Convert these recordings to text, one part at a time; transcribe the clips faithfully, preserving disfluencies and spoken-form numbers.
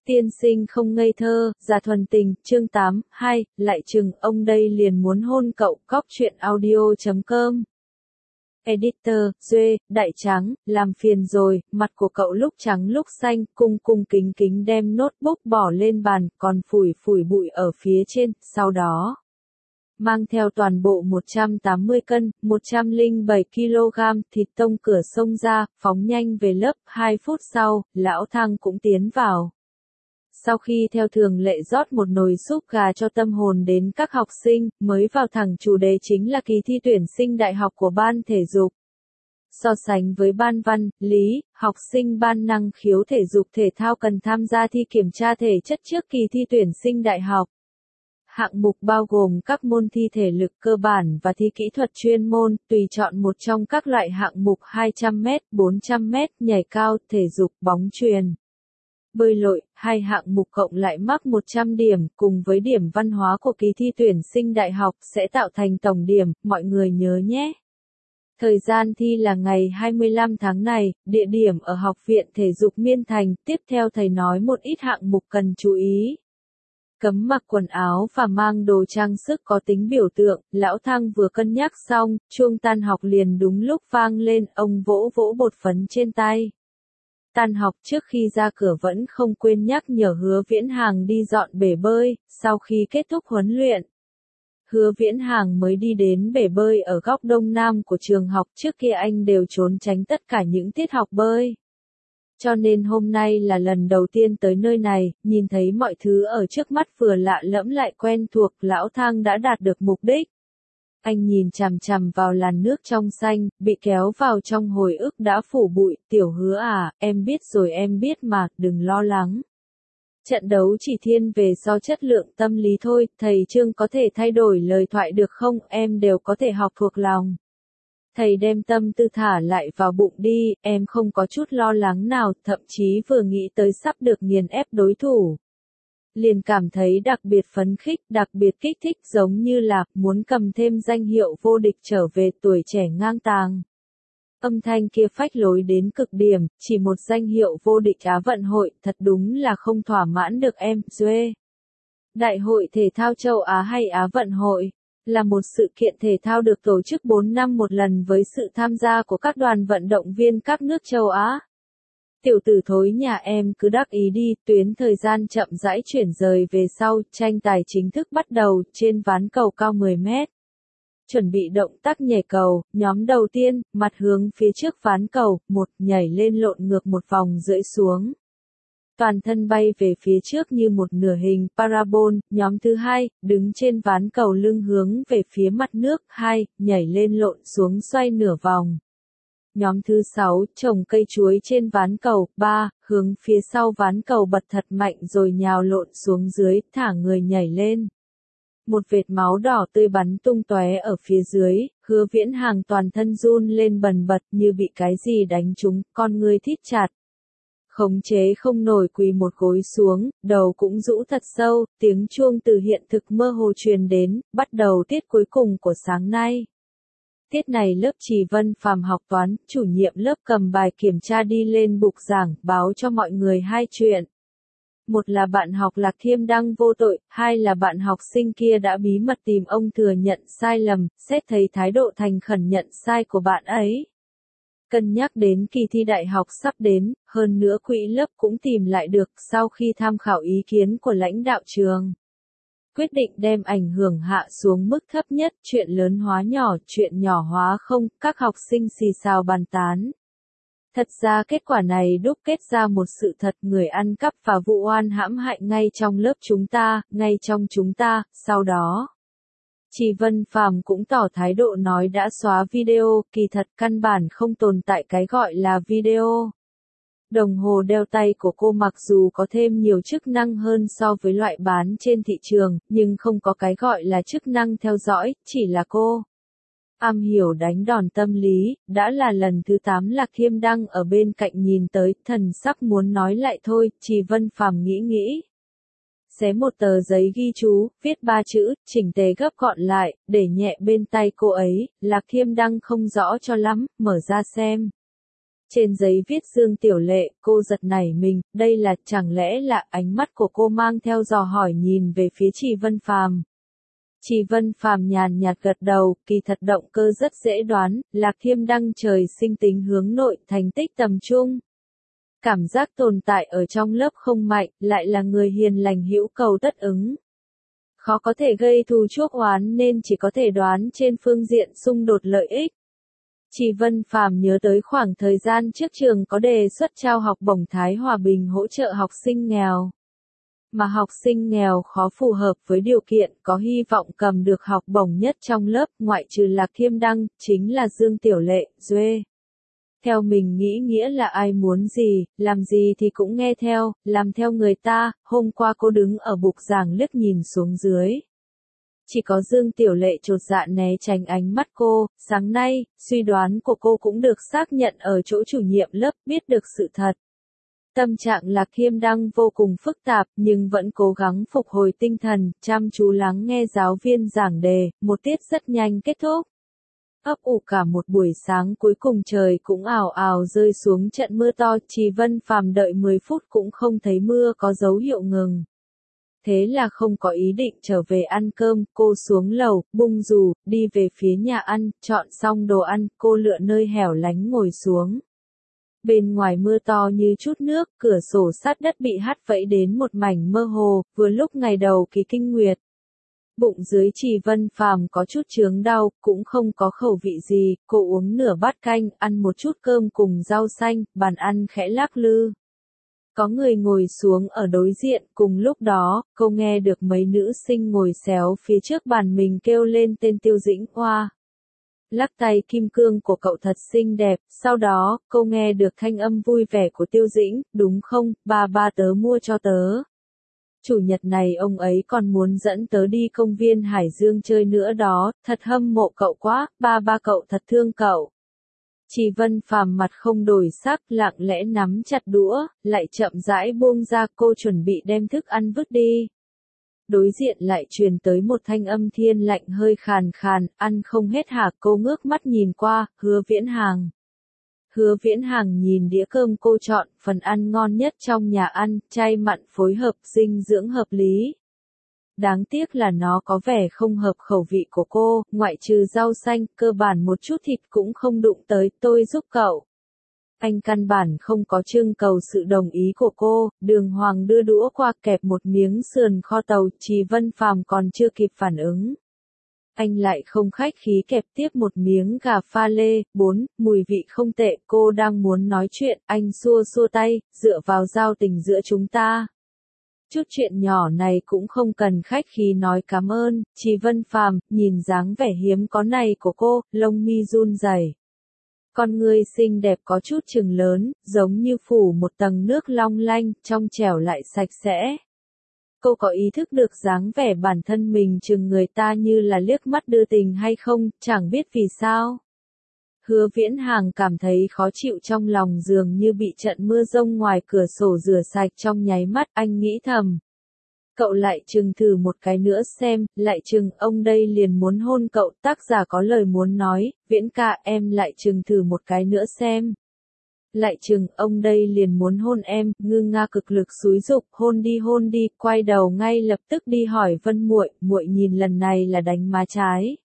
Tiên sinh không ngây thơ, già thuần tình, chương tám, hai, lại chừng, ông đây liền muốn hôn cậu, cóc truyện audio chấm com. Editor, Duê, đại trắng, làm phiền rồi, mặt của cậu lúc trắng lúc xanh, cung cung kính kính đem notebook bỏ lên bàn, còn phủi phủi bụi ở phía trên, sau đó mang theo toàn bộ một trăm tám mươi cân, một trăm lẻ bảy ki lô gam thịt tông cửa sông ra, phóng nhanh về lớp, hai phút sau, lão Thăng cũng tiến vào. Sau khi theo thường lệ rót một nồi súp gà cho tâm hồn đến các học sinh, mới vào thẳng chủ đề chính là kỳ thi tuyển sinh đại học của ban thể dục. So sánh với ban văn, lý, học sinh ban năng khiếu thể dục thể thao cần tham gia thi kiểm tra thể chất trước kỳ thi tuyển sinh đại học. Hạng mục bao gồm các môn thi thể lực cơ bản và thi kỹ thuật chuyên môn, tùy chọn một trong các loại hạng mục hai trăm mét, bốn trăm mét, nhảy cao, thể dục, bóng chuyền, bơi lội, hai hạng mục cộng lại mắc một trăm điểm, cùng với điểm văn hóa của kỳ thi tuyển sinh đại học sẽ tạo thành tổng điểm, mọi người nhớ nhé. Thời gian thi là ngày hai mươi lăm tháng này, địa điểm ở Học viện Thể dục Miên Thành, tiếp theo thầy nói một ít hạng mục cần chú ý. Cấm mặc quần áo và mang đồ trang sức có tính biểu tượng, lão Thăng vừa cân nhắc xong, chuông tan học liền đúng lúc vang lên, ông vỗ vỗ bột phấn trên tay. Tan học trước khi ra cửa vẫn không quên nhắc nhở Hứa Viễn Hàng đi dọn bể bơi, sau khi kết thúc huấn luyện. Hứa Viễn Hàng mới đi đến bể bơi ở góc đông nam của trường học, trước kia anh đều trốn tránh tất cả những tiết học bơi. Cho nên hôm nay là lần đầu tiên tới nơi này, nhìn thấy mọi thứ ở trước mắt vừa lạ lẫm lại quen thuộc, lão Thăng đã đạt được mục đích. Anh nhìn chằm chằm vào làn nước trong xanh, bị kéo vào trong hồi ức đã phủ bụi, tiểu Hứa à, em biết rồi em biết mà, đừng lo lắng. Trận đấu chỉ thiên về do chất lượng tâm lý thôi, thầy Trương có thể thay đổi lời thoại được không, em đều có thể học thuộc lòng. Thầy đem tâm tư thả lại vào bụng đi, em không có chút lo lắng nào, thậm chí vừa nghĩ tới sắp được nghiền ép đối thủ. Liền cảm thấy đặc biệt phấn khích, đặc biệt kích thích, giống như là muốn cầm thêm danh hiệu vô địch trở về, tuổi trẻ ngang tàng. Âm thanh kia phách lối đến cực điểm, chỉ một danh hiệu vô địch Á vận hội, thật đúng là không thỏa mãn được em, Duê. Đại hội thể thao châu Á hay Á vận hội, là một sự kiện thể thao được tổ chức bốn năm một lần với sự tham gia của các đoàn vận động viên các nước châu Á. Tiểu tử thối nhà em cứ đắc ý đi, tuyến thời gian chậm rãi chuyển rời về sau, tranh tài chính thức bắt đầu, trên ván cầu cao mười mét. Chuẩn bị động tác nhảy cầu, nhóm đầu tiên, mặt hướng phía trước ván cầu, một, nhảy lên lộn ngược một vòng rưỡi xuống. Toàn thân bay về phía trước như một nửa hình parabol, nhóm thứ hai, đứng trên ván cầu lưng hướng về phía mặt nước, hai, nhảy lên lộn xuống xoay nửa vòng. Nhóm thứ sáu, trồng cây chuối trên ván cầu, ba, hướng phía sau ván cầu bật thật mạnh rồi nhào lộn xuống dưới, thả người nhảy lên. Một vệt máu đỏ tươi bắn tung tóe ở phía dưới, Hứa Viễn Hàng toàn thân run lên bần bật như bị cái gì đánh trúng, con người thít chặt. Khống chế không nổi quỳ một gối xuống, đầu cũng rũ thật sâu, tiếng chuông từ hiện thực mơ hồ truyền đến, bắt đầu tiết cuối cùng của sáng nay. Tiết này lớp Trì Vân Phàm học toán, chủ nhiệm lớp cầm bài kiểm tra đi lên bục giảng, báo cho mọi người hai chuyện. Một là bạn học Lạc Thiêm Đăng vô tội, hai là bạn học sinh kia đã bí mật tìm ông thừa nhận sai lầm, xét thấy thái độ thành khẩn nhận sai của bạn ấy. Cân nhắc đến kỳ thi đại học sắp đến, hơn nữa quỹ lớp cũng tìm lại được sau khi tham khảo ý kiến của lãnh đạo trường. Quyết định đem ảnh hưởng hạ xuống mức thấp nhất, chuyện lớn hóa nhỏ, chuyện nhỏ hóa không, các học sinh xì xào bàn tán. Thật ra kết quả này đúc kết ra một sự thật, người ăn cắp và vụ oan hãm hại ngay trong lớp chúng ta, ngay trong chúng ta, sau đó. Trì Vân Phàm cũng tỏ thái độ nói đã xóa video, kỳ thật căn bản không tồn tại cái gọi là video. Đồng hồ đeo tay của cô mặc dù có thêm nhiều chức năng hơn so với loại bán trên thị trường, nhưng không có cái gọi là chức năng theo dõi, chỉ là cô am hiểu đánh đòn tâm lý, đã là lần thứ tám Lạc Thiêm Đăng ở bên cạnh nhìn tới, thần sắc muốn nói lại thôi, Trì Vân Phàm nghĩ nghĩ. Xé một tờ giấy ghi chú, viết ba chữ, chỉnh tề gấp gọn lại, để nhẹ bên tay cô ấy, Lạc Thiêm Đăng không rõ cho lắm, mở ra xem. Trên giấy viết Dương Tiểu Lệ, cô giật nảy mình, đây là, chẳng lẽ là, ánh mắt của cô mang theo dò hỏi nhìn về phía Trì Vân Phàm. Trì Vân Phàm nhàn nhạt gật đầu, kỳ thật động cơ rất dễ đoán, Lạc Thiêm Đăng trời sinh tính hướng nội, thành tích tầm trung. Cảm giác tồn tại ở trong lớp không mạnh, lại là người hiền lành hữu cầu tất ứng. Khó có thể gây thù chuốc oán nên chỉ có thể đoán trên phương diện xung đột lợi ích. Trì Vân Phàm nhớ tới khoảng thời gian trước trường có đề xuất trao học bổng Thái Hòa Bình hỗ trợ học sinh nghèo. Mà học sinh nghèo khó phù hợp với điều kiện có hy vọng cầm được học bổng nhất trong lớp ngoại trừ Lạc Thiêm Đăng, chính là Dương Tiểu Lệ, Duê. Theo mình nghĩ nghĩa là ai muốn gì, làm gì thì cũng nghe theo, làm theo người ta, hôm qua cô đứng ở bục giảng liếc nhìn xuống dưới. Chỉ có Dương Tiểu Lệ chột dạ né tránh ánh mắt cô, sáng nay, suy đoán của cô cũng được xác nhận ở chỗ chủ nhiệm lớp biết được sự thật. Tâm trạng Lạc Thiêm Đăng vô cùng phức tạp nhưng vẫn cố gắng phục hồi tinh thần, chăm chú lắng nghe giáo viên giảng đề, một tiết rất nhanh kết thúc. Ấp ủ cả một buổi sáng cuối cùng trời cũng ào ào rơi xuống trận mưa to, Trì Vân Phàm đợi mười phút cũng không thấy mưa có dấu hiệu ngừng. Thế là không có ý định trở về ăn cơm, cô xuống lầu, bung dù, đi về phía nhà ăn, chọn xong đồ ăn, cô lựa nơi hẻo lánh ngồi xuống. Bên ngoài mưa to như chút nước, cửa sổ sát đất bị hắt vẫy đến một mảnh mơ hồ, vừa lúc ngày đầu kỳ kinh nguyệt. Bụng dưới Trì Vân Phàm có chút chướng đau, cũng không có khẩu vị gì, cô uống nửa bát canh, ăn một chút cơm cùng rau xanh, bàn ăn khẽ lắc lư. Có người ngồi xuống ở đối diện, cùng lúc đó, cô nghe được mấy nữ sinh ngồi xéo phía trước bàn mình kêu lên tên Tiêu Dĩnh Hoa. Lắc tay kim cương của cậu thật xinh đẹp, sau đó, cô nghe được thanh âm vui vẻ của Tiêu Dĩnh, đúng không, ba ba tớ mua cho tớ. Chủ nhật này ông ấy còn muốn dẫn tớ đi công viên Hải Dương chơi nữa đó, thật hâm mộ cậu quá, ba ba cậu thật thương cậu. Trì Vân Phàm mặt không đổi sắc, lặng lẽ nắm chặt đũa, lại chậm rãi buông ra, cô chuẩn bị đem thức ăn vứt đi. Đối diện lại truyền tới một thanh âm thiên lạnh hơi khàn khàn, ăn không hết hả? Cô ngước mắt nhìn qua, Hứa Viễn Hàng. Hứa Viễn Hàng nhìn đĩa cơm cô chọn, phần ăn ngon nhất trong nhà ăn, chay mặn phối hợp, dinh dưỡng hợp lý. Đáng tiếc là nó có vẻ không hợp khẩu vị của cô, ngoại trừ rau xanh, cơ bản một chút thịt cũng không đụng tới, tôi giúp cậu. Anh căn bản không có trưng cầu sự đồng ý của cô, Đường Hoàng đưa đũa qua kẹp một miếng sườn kho tàu, Trì Vân Phàm còn chưa kịp phản ứng. Anh lại không khách khí kẹp tiếp một miếng gà pha lê, bốn, mùi vị không tệ, cô đang muốn nói chuyện, anh xua xua tay, dựa vào giao tình giữa chúng ta. Chút chuyện nhỏ này cũng không cần khách khí nói cảm ơn, Trì Vân Phàm nhìn dáng vẻ hiếm có này của cô, lông mi run rẩy. Con người xinh đẹp có chút chừng lớn, giống như phủ một tầng nước long lanh, trong trẻo lại sạch sẽ. Cô có ý thức được dáng vẻ bản thân mình chừng người ta như là liếc mắt đưa tình hay không, chẳng biết vì sao. Hứa Viễn Hàng cảm thấy khó chịu trong lòng dường như bị trận mưa rông ngoài cửa sổ rửa sạch trong nháy mắt, anh nghĩ thầm. Cậu lại chừng thử một cái nữa xem, lại chừng ông đây liền muốn hôn cậu, tác giả có lời muốn nói, Viễn ca em lại chừng thử một cái nữa xem. Lại chừng ông đây liền muốn hôn em, Ngư Nga cực lực xúi giục, hôn đi hôn đi, quay đầu ngay lập tức đi hỏi Vân muội, muội nhìn lần này là đánh má trái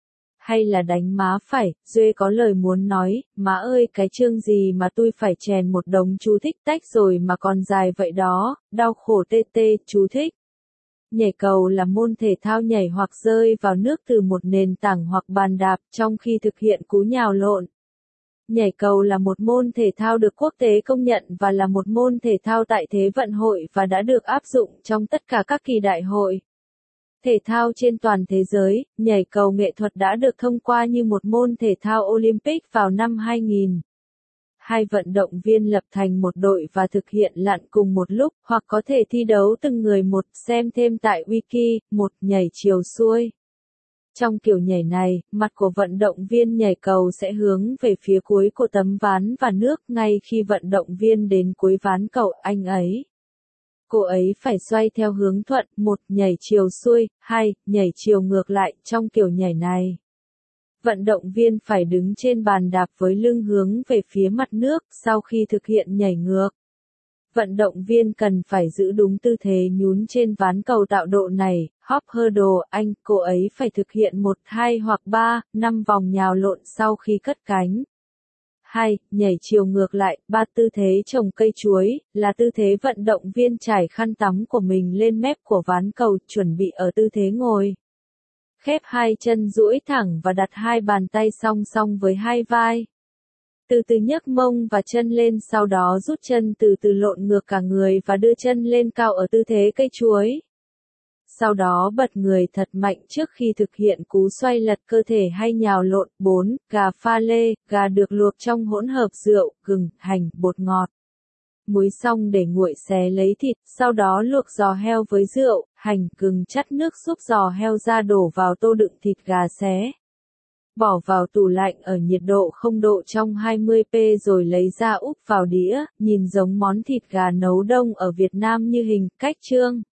hay là đánh má phải, Duê có lời muốn nói, má ơi cái chương gì mà tôi phải chèn một đống chú thích tách rồi mà còn dài vậy đó, đau khổ tê tê, chú thích. Nhảy cầu là môn thể thao nhảy hoặc rơi vào nước từ một nền tảng hoặc bàn đạp trong khi thực hiện cú nhào lộn. Nhảy cầu là một môn thể thao được quốc tế công nhận và là một môn thể thao tại Thế vận hội và đã được áp dụng trong tất cả các kỳ đại hội thể thao trên toàn thế giới. Nhảy cầu nghệ thuật đã được thông qua như một môn thể thao Olympic vào năm hai nghìn. Hai vận động viên lập thành một đội và thực hiện lặn cùng một lúc, hoặc có thể thi đấu từng người một, xem thêm tại Wiki. Một, nhảy chiều xuôi. Trong kiểu nhảy này, mặt của vận động viên nhảy cầu sẽ hướng về phía cuối của tấm ván và nước, ngay khi vận động viên đến cuối ván cầu, anh ấy. Cô ấy phải xoay theo hướng thuận, một, nhảy chiều xuôi, hai, nhảy chiều ngược lại, trong kiểu nhảy này. Vận động viên phải đứng trên bàn đạp với lưng hướng về phía mặt nước sau khi thực hiện nhảy ngược. Vận động viên cần phải giữ đúng tư thế nhún trên ván cầu tạo độ này. Hop hurdle Anh, cô ấy phải thực hiện một, hai hoặc ba, năm vòng nhào lộn sau khi cất cánh. hai. Nhảy chiều ngược lại. ba. Tư thế trồng cây chuối, là tư thế vận động viên trải khăn tắm của mình lên mép của ván cầu, chuẩn bị ở tư thế ngồi. Khép hai chân duỗi thẳng và đặt hai bàn tay song song với hai vai. Từ từ nhấc mông và chân lên, sau đó rút chân từ từ lộn ngược cả người và đưa chân lên cao ở tư thế cây chuối. Sau đó bật người thật mạnh trước khi thực hiện cú xoay lật cơ thể hay nhào lộn. bốn. Gà pha lê, gà được luộc trong hỗn hợp rượu, gừng, hành, bột ngọt, muối xong để nguội xé lấy thịt, sau đó luộc giò heo với rượu, hành, gừng chắt nước giúp giò heo ra đổ vào tô đựng thịt gà xé. Bỏ vào tủ lạnh ở nhiệt độ không độ trong hai mươi độ C rồi lấy ra úp vào đĩa, nhìn giống món thịt gà nấu đông ở Việt Nam như hình, cách trương.